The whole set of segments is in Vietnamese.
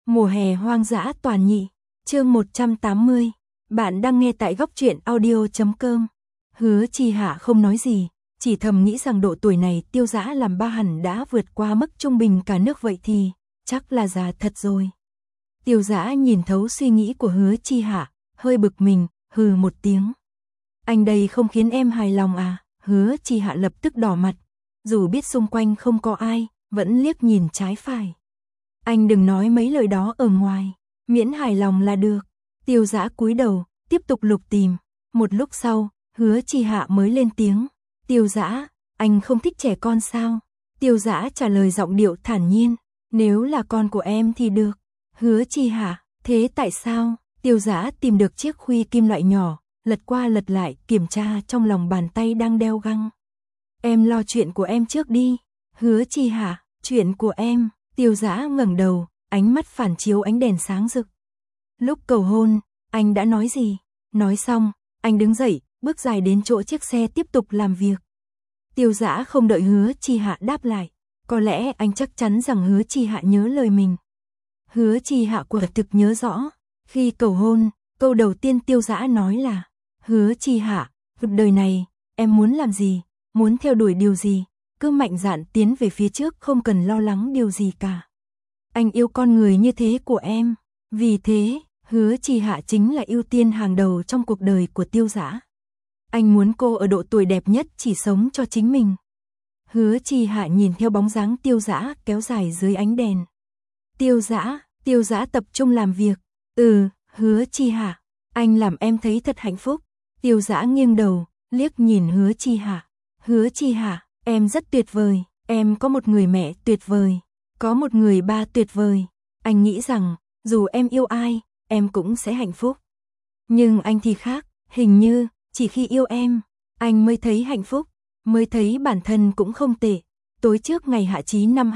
Mùa hè hoang dã toàn nhị, chương 180. Bạn đang nghe tại góc truyện audio.com. Hứa Chi Hạ không nói gì, chỉ thầm nghĩ rằng độ tuổi này Tiêu Dã làm ba hẳn đã vượt qua mức trung bình cả nước, vậy thì chắc là già thật rồi. Tiêu Dã nhìn thấu suy nghĩ của Hứa Chi Hạ, hơi bực mình, hừ một tiếng. Anh đây không khiến em hài lòng à? Hứa Chi Hạ lập tức đỏ mặt, dù biết xung quanh không có ai, vẫn liếc nhìn trái phải. Anh đừng nói mấy lời đó ở ngoài, miễn hài lòng là được. Tiêu Dã cúi đầu, tiếp tục lục tìm. Một lúc sau, Hứa Chi Hạ mới lên tiếng. Tiêu Dã, anh không thích trẻ con sao? Tiêu Dã trả lời giọng điệu thản nhiên. Nếu là con của em thì được. Hứa Chi Hạ, thế tại sao? Tiêu Dã tìm được chiếc khuy kim loại nhỏ, lật qua lật lại kiểm tra trong lòng bàn tay đang đeo găng. Em lo chuyện của em trước đi. Hứa Chi Hạ, chuyện của em. Tiêu Dã ngẩng đầu, ánh mắt phản chiếu ánh đèn sáng rực. Lúc cầu hôn, anh đã nói gì? Nói xong, anh đứng dậy, bước dài đến chỗ chiếc xe tiếp tục làm việc. Tiêu Dã không đợi Hứa Chi Hạ đáp lại, có lẽ anh chắc chắn rằng Hứa Chi Hạ nhớ lời mình. Hứa Chi Hạ quả thực nhớ rõ, khi cầu hôn, câu đầu tiên Tiêu Dã nói là: Hứa Chi Hạ, đời này, em muốn làm gì, muốn theo đuổi điều gì, cứ mạnh dạn tiến về phía trước, không cần lo lắng điều gì cả. Anh yêu con người như thế của em, vì thế, Hứa Chi Hạ chính là ưu tiên hàng đầu trong cuộc đời của Tiêu Dã. Anh muốn cô ở độ tuổi đẹp nhất chỉ sống cho chính mình. Hứa Chi Hạ nhìn theo bóng dáng Tiêu Dã kéo dài dưới ánh đèn. Tiêu Dã tập trung làm việc. Hứa Chi Hạ, anh làm em thấy thật hạnh phúc. Tiêu Dã nghiêng đầu, liếc nhìn Hứa Chi Hạ. Hứa Chi Hạ, em rất tuyệt vời, em có một người mẹ tuyệt vời, có một người ba tuyệt vời. Anh nghĩ rằng, dù em yêu ai, em cũng sẽ hạnh phúc. Nhưng anh thì khác, hình như, chỉ khi yêu em, anh mới thấy hạnh phúc, mới thấy bản thân cũng không tệ. Tối trước ngày Hạ Chí năm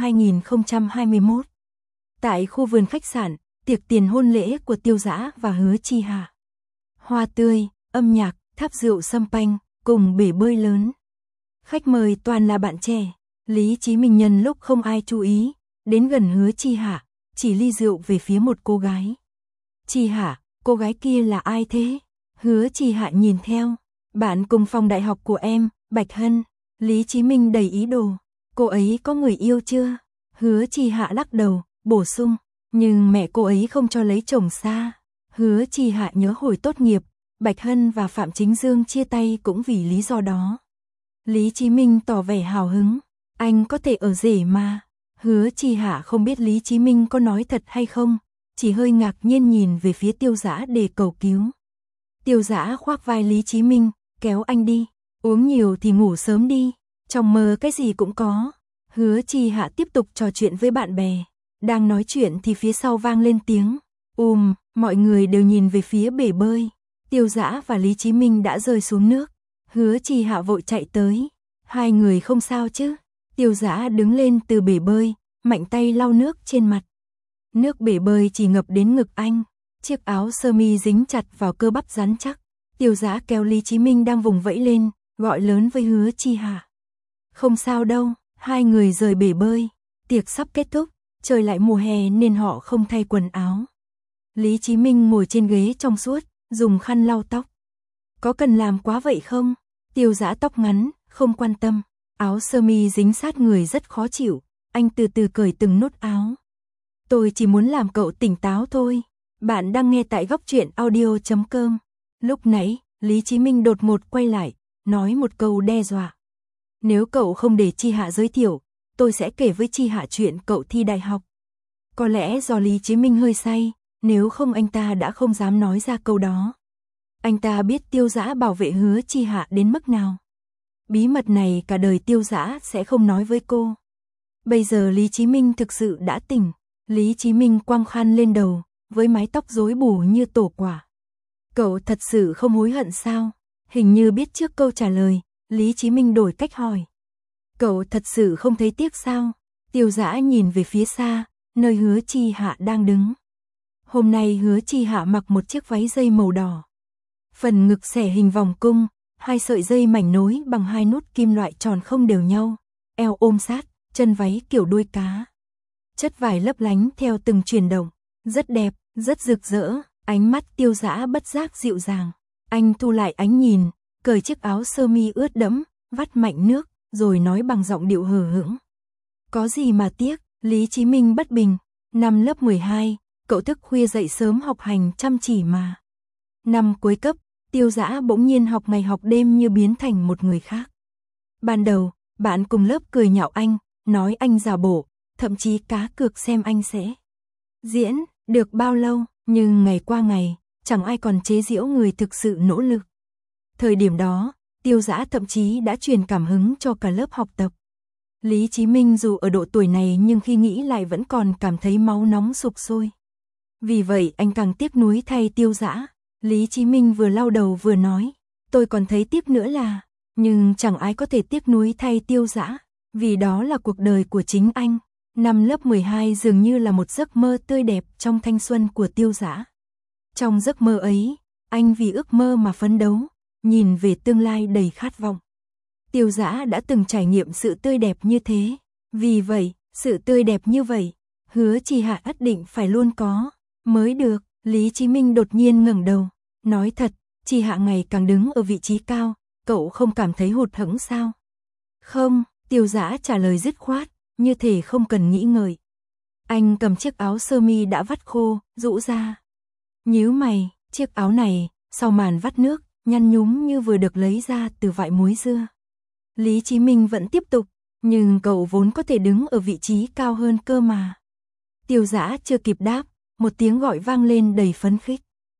2021, tại khu vườn khách sạn, tiệc tiền hôn lễ của Tiêu Dã và Hứa Chi Hạ. Hoa tươi, âm nhạc, tháp rượu champagne, cùng bể bơi lớn. Khách mời toàn là bạn trẻ. Lý Chí Minh nhân lúc không ai chú ý, đến gần Hứa Chi Hạ, chỉ ly rượu về phía một cô gái. Chi Hạ, cô gái kia là ai thế? Hứa Chi Hạ nhìn theo. Bạn cùng phòng đại học của em, Bạch Hân. Lý Chí Minh đầy ý đồ. Cô ấy có người yêu chưa? Hứa Chi Hạ lắc đầu, bổ sung. Nhưng mẹ cô ấy không cho lấy chồng xa. Hứa Chi Hạ nhớ hồi tốt nghiệp, Bạch Hân và Phạm Chính Dương chia tay cũng vì lý do đó. Lý Chí Minh tỏ vẻ hào hứng. Anh có thể ở rể mà. Hứa Chi Hạ không biết Lý Chí Minh có nói thật hay không, chỉ hơi ngạc nhiên nhìn về phía Tiêu Dã để cầu cứu. Tiêu Dã khoác vai Lý Chí Minh, kéo anh đi. Uống nhiều thì ngủ sớm đi. Trong mơ cái gì cũng có. Hứa Chi Hạ tiếp tục trò chuyện với bạn bè. Đang nói chuyện thì phía sau vang lên tiếng. Mọi người đều nhìn về phía bể bơi. Tiêu Dã và Lý Chí Minh đã rơi xuống nước. Hứa Chi Hạ vội chạy tới. Hai người không sao chứ? Tiêu Dã đứng lên từ bể bơi, mạnh tay lau nước trên mặt. Nước bể bơi chỉ ngập đến ngực anh. Chiếc áo sơ mi dính chặt vào cơ bắp rắn chắc. Tiêu Dã kéo Lý Chí Minh đang vùng vẫy lên, gọi lớn với Hứa Chi Hạ. Không sao đâu. Hai người rời bể bơi. Tiệc sắp kết thúc, trời lại mùa hè nên họ không thay quần áo. Lý Chí Minh ngồi trên ghế trong suốt, dùng khăn lau tóc. Có cần làm quá vậy không? Tiêu Dã tóc ngắn, không quan tâm. Áo sơ mi dính sát người rất khó chịu. Anh từ từ cởi từng nút áo. Tôi chỉ muốn làm cậu tỉnh táo thôi. Bạn đang nghe tại góc truyện audio.com. Lúc nãy, Lý Chí Minh đột ngột quay lại, nói một câu đe dọa. Nếu cậu không để Chi Hạ giới thiệu, tôi sẽ kể với Chi Hạ chuyện cậu thi đại học. Có lẽ do Lý Chí Minh hơi say, nếu không anh ta đã không dám nói ra câu đó. Anh ta biết Tiêu Dã bảo vệ Hứa Chi Hạ đến mức nào. Bí mật này cả đời Tiêu Dã sẽ không nói với cô. Bây giờ Lý Chí Minh thực sự đã tỉnh. Lý Chí Minh quăng khăn lên đầu, với mái tóc rối bù như tổ quả. Cậu thật sự không hối hận sao? Hình như biết trước câu trả lời, Lý Chí Minh đổi cách hỏi. Cậu thật sự không thấy tiếc sao? Tiêu Dã nhìn về phía xa, nơi Hứa Chi Hạ đang đứng. Hôm nay Hứa Chi Hạ mặc một chiếc váy dây màu đỏ. Phần ngực xẻ hình vòng cung, hai sợi dây mảnh nối bằng hai nút kim loại tròn không đều nhau, eo ôm sát, chân váy kiểu đuôi cá. Chất vải lấp lánh theo từng chuyển động. Rất đẹp, rất rực rỡ, ánh mắt Tiêu Dã bất giác dịu dàng. Anh thu lại ánh nhìn, cởi chiếc áo sơ mi ướt đẫm, vắt mạnh nước, rồi nói bằng giọng điệu hờ hững. Có gì mà tiếc, Lý Chí Minh bất bình. Năm lớp 12, cậu thức khuya dậy sớm học hành chăm chỉ mà. Năm cuối cấp, Tiêu Dã bỗng nhiên học ngày học đêm như biến thành một người khác. Ban đầu, bạn cùng lớp cười nhạo anh, nói anh giả bộ, thậm chí cá cược xem anh sẽ diễn được bao lâu, nhưng ngày qua ngày, chẳng ai còn chế giễu người thực sự nỗ lực. Thời điểm đó, Tiêu Dã thậm chí đã truyền cảm hứng cho cả lớp học tập. Lý Chí Minh dù ở độ tuổi này nhưng khi nghĩ lại vẫn còn cảm thấy máu nóng sục sôi. Vì vậy anh càng tiếc nuối thay Tiêu Dã. Lý Chí Minh vừa lau đầu vừa nói, tôi còn thấy tiếc nữa là, nhưng chẳng ai có thể tiếc nuối thay Tiêu Dã, vì đó là cuộc đời của chính anh. Năm lớp 12 dường như là một giấc mơ tươi đẹp trong thanh xuân của Tiêu Dã. Trong giấc mơ ấy, anh vì ước mơ mà phấn đấu, nhìn về tương lai đầy khát vọng. Tiêu Dã đã từng trải nghiệm sự tươi đẹp như thế, vì vậy, sự tươi đẹp như vậy, Hứa Trì Hạ ắt định phải luôn có, mới được. Lý Chí Minh đột nhiên ngẩng đầu, nói thật, Trì Hạ ngày càng đứng ở vị trí cao, cậu không cảm thấy hụt hẫng sao? Không, Tiêu Dã trả lời dứt khoát, như thể không cần nghĩ ngợi. Anh cầm chiếc áo sơ mi đã vắt khô, rũ ra. Nhíu mày, chiếc áo này, sau màn vắt nước, nhăn nhúm như vừa được lấy ra từ vại muối dưa. Lý Chí Minh vẫn tiếp tục, nhưng cậu vốn có thể đứng ở vị trí cao hơn cơ mà. Tiêu Dã chưa kịp đáp, một tiếng gọi vang lên đầy phấn khích.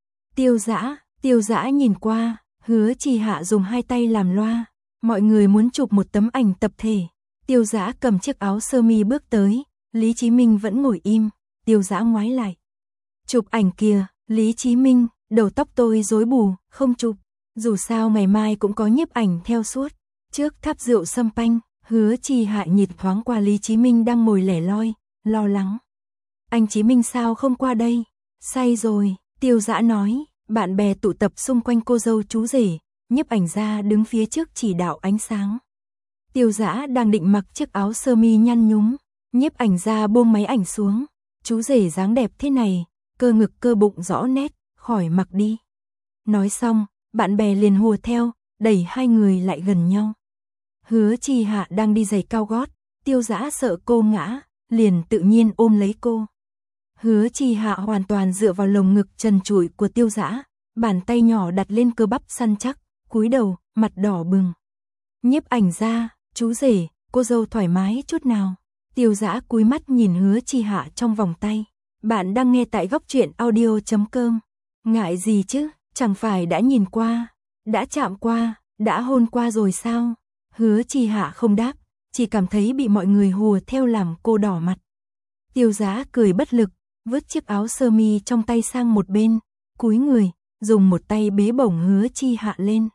Tiêu Dã nhìn qua, Hứa Trì Hạ dùng hai tay làm loa, mọi người muốn chụp một tấm ảnh tập thể. Tiêu Dã cầm chiếc áo sơ mi bước tới, Lý Chí Minh vẫn ngồi im, Tiêu Dã ngoái lại. Chụp ảnh kìa, Lý Chí Minh, đầu tóc tôi rối bù, không chụp, dù sao ngày mai cũng có nhiếp ảnh theo suốt. Trước tháp rượu sâm panh, Hứa Trì Hạ nhìn thoáng qua Lý Chí Minh đang ngồi lẻ loi, lo lắng. Anh Chí Minh sao không qua đây? Say rồi, Tiêu Dã nói, bạn bè tụ tập xung quanh cô dâu chú rể, nhiếp ảnh gia đứng phía trước chỉ đạo ánh sáng. Tiêu Dã đang định mặc chiếc áo sơ mi nhăn nhúm, nhiếp ảnh gia buông máy ảnh xuống, chú rể dáng đẹp thế này, cơ ngực cơ bụng rõ nét, khỏi mặc đi. Nói xong, bạn bè liền hùa theo, đẩy hai người lại gần nhau. Hứa Trì Hạ đang đi giày cao gót, Tiêu Dã sợ cô ngã, liền tự nhiên ôm lấy cô. Hứa Trì Hạ hoàn toàn dựa vào lồng ngực trần trụi của Tiêu Dã, bàn tay nhỏ đặt lên cơ bắp săn chắc, cúi đầu, mặt đỏ bừng. Nhiếp ảnh gia, chú rể, cô dâu thoải mái chút nào. Tiêu Dã cúi mắt nhìn Hứa Trì Hạ trong vòng tay. Bạn đang nghe tại góc truyện audio.com. Ngại gì chứ, chẳng phải đã nhìn qua, đã chạm qua, đã hôn qua rồi sao? Hứa Trì Hạ không đáp, chỉ cảm thấy bị mọi người hùa theo làm cô đỏ mặt. Tiêu Dã cười bất lực, vứt chiếc áo sơ mi trong tay sang một bên, cúi người, dùng một tay bế bổng Hứa Trì Hạ lên.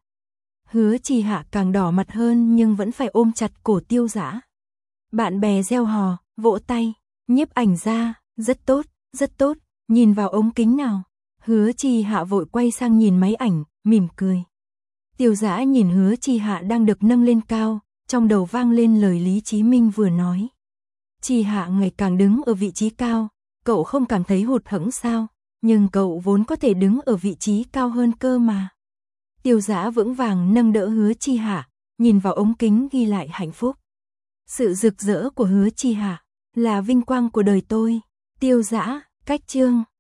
Hứa Trì Hạ càng đỏ mặt hơn nhưng vẫn phải ôm chặt cổ Tiêu Dã. Bạn bè reo hò, vỗ tay, nhiếp ảnh gia, rất tốt, nhìn vào ống kính nào. Hứa Trì Hạ vội quay sang nhìn máy ảnh, mỉm cười. Tiêu Dã nhìn Hứa Trì Hạ đang được nâng lên cao, trong đầu vang lên lời Lý Chí Minh vừa nói. Trì Hạ ngày càng đứng ở vị trí cao, cậu không cảm thấy hụt hẫng sao, nhưng cậu vốn có thể đứng ở vị trí cao hơn cơ mà. Tiêu Dã vững vàng nâng đỡ Hứa Trì Hạ, nhìn vào ống kính ghi lại hạnh phúc. Sự rực rỡ của Hứa Trì Hạ là vinh quang của đời tôi. Tiêu Dã, cách chương